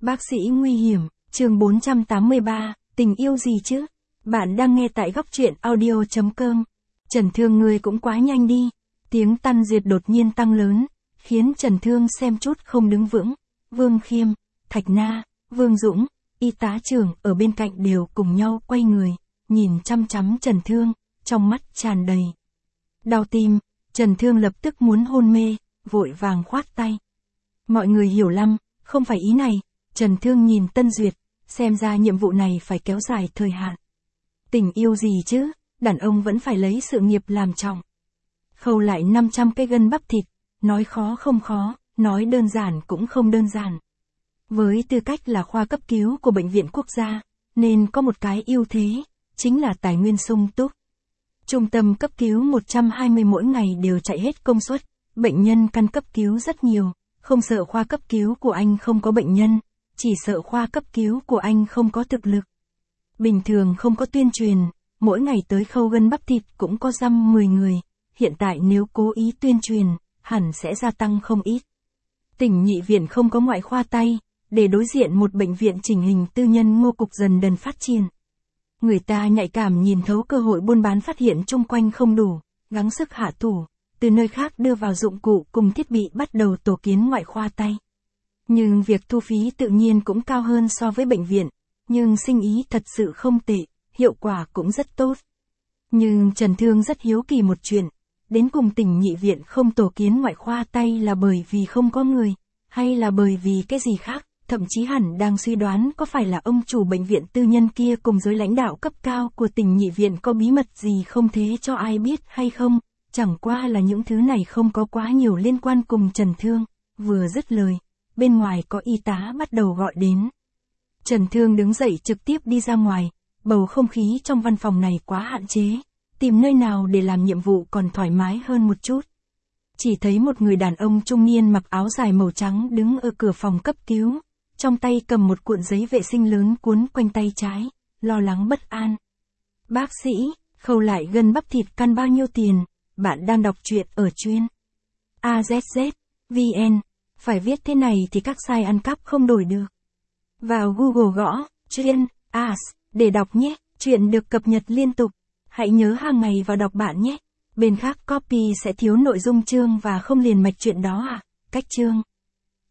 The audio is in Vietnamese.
Bác sĩ nguy hiểm, chương 483, tình yêu gì chứ? Bạn đang nghe tại góc truyện audio.com. Trần Thương ngươi cũng quá nhanh đi. Tiếng Tân Duyệt đột nhiên tăng lớn, khiến Trần Thương xem chút không đứng vững. Vương Khiêm, Thạch Na, Vương Dũng, y tá trưởng ở bên cạnh đều cùng nhau quay người, nhìn chăm chăm Trần Thương, trong mắt tràn đầy đau tim. Trần Thương lập tức muốn hôn mê, vội vàng khoát tay. Mọi người hiểu lầm, không phải ý này. Trần Thương nhìn Tân Duyệt, xem ra nhiệm vụ này phải kéo dài thời hạn. Tình yêu gì chứ, đàn ông vẫn phải lấy sự nghiệp làm trọng. Khâu lại 500 cái gân bắp thịt, nói khó không khó, nói đơn giản cũng không đơn giản. Với tư cách là khoa cấp cứu của Bệnh viện Quốc gia, nên có một cái ưu thế, chính là tài nguyên sung túc. Trung tâm cấp cứu 120 mỗi ngày đều chạy hết công suất, bệnh nhân căn cấp cứu rất nhiều, không sợ khoa cấp cứu của anh không có bệnh nhân, chỉ sợ khoa cấp cứu của anh không có thực lực. Bình thường không có tuyên truyền, mỗi ngày tới khâu gân bắp thịt cũng có dăm 10 người, hiện tại nếu cố ý tuyên truyền, hẳn sẽ gia tăng không ít. Tỉnh Nhị Viện không có ngoại khoa tay, để đối diện một bệnh viện chỉnh hình tư nhân ngô cục dần dần phát triển. Người ta nhạy cảm nhìn thấu cơ hội buôn bán phát hiện chung quanh không đủ, gắng sức hạ thủ, từ nơi khác đưa vào dụng cụ cùng thiết bị bắt đầu tổ kiến ngoại khoa tay. Nhưng việc thu phí tự nhiên cũng cao hơn so với bệnh viện, nhưng sinh ý thật sự không tệ, hiệu quả cũng rất tốt. Nhưng Trần Thương rất hiếu kỳ một chuyện, đến cùng Tỉnh Nhị Viện không tổ kiến ngoại khoa tay là bởi vì không có người, hay là bởi vì cái gì khác, thậm chí hẳn đang suy đoán có phải là ông chủ bệnh viện tư nhân kia cùng giới lãnh đạo cấp cao của Tỉnh Nhị Viện có bí mật gì không thế cho ai biết hay không, chẳng qua là những thứ này không có quá nhiều liên quan cùng Trần Thương. Vừa dứt lời, bên ngoài có y tá bắt đầu gọi đến. Trần Thương đứng dậy trực tiếp đi ra ngoài, bầu không khí trong văn phòng này quá hạn chế, tìm nơi nào để làm nhiệm vụ còn thoải mái hơn một chút. Chỉ thấy một người đàn ông trung niên mặc áo dài màu trắng đứng ở cửa phòng cấp cứu, trong tay cầm một cuộn giấy vệ sinh lớn cuốn quanh tay trái, lo lắng bất an. Bác sĩ, khâu lại gân bắp thịt căn bao nhiêu tiền? Bạn đang đọc truyện ở chuyên AZZ, VN. Phải viết thế này thì các site ăn cắp không đổi được. Vào Google gõ, chuyên, AS, để đọc nhé, chuyện được cập nhật liên tục. Hãy nhớ hàng ngày vào đọc bạn nhé. Bên khác copy sẽ thiếu nội dung chương và không liền mạch chuyện đó à. Cách chương.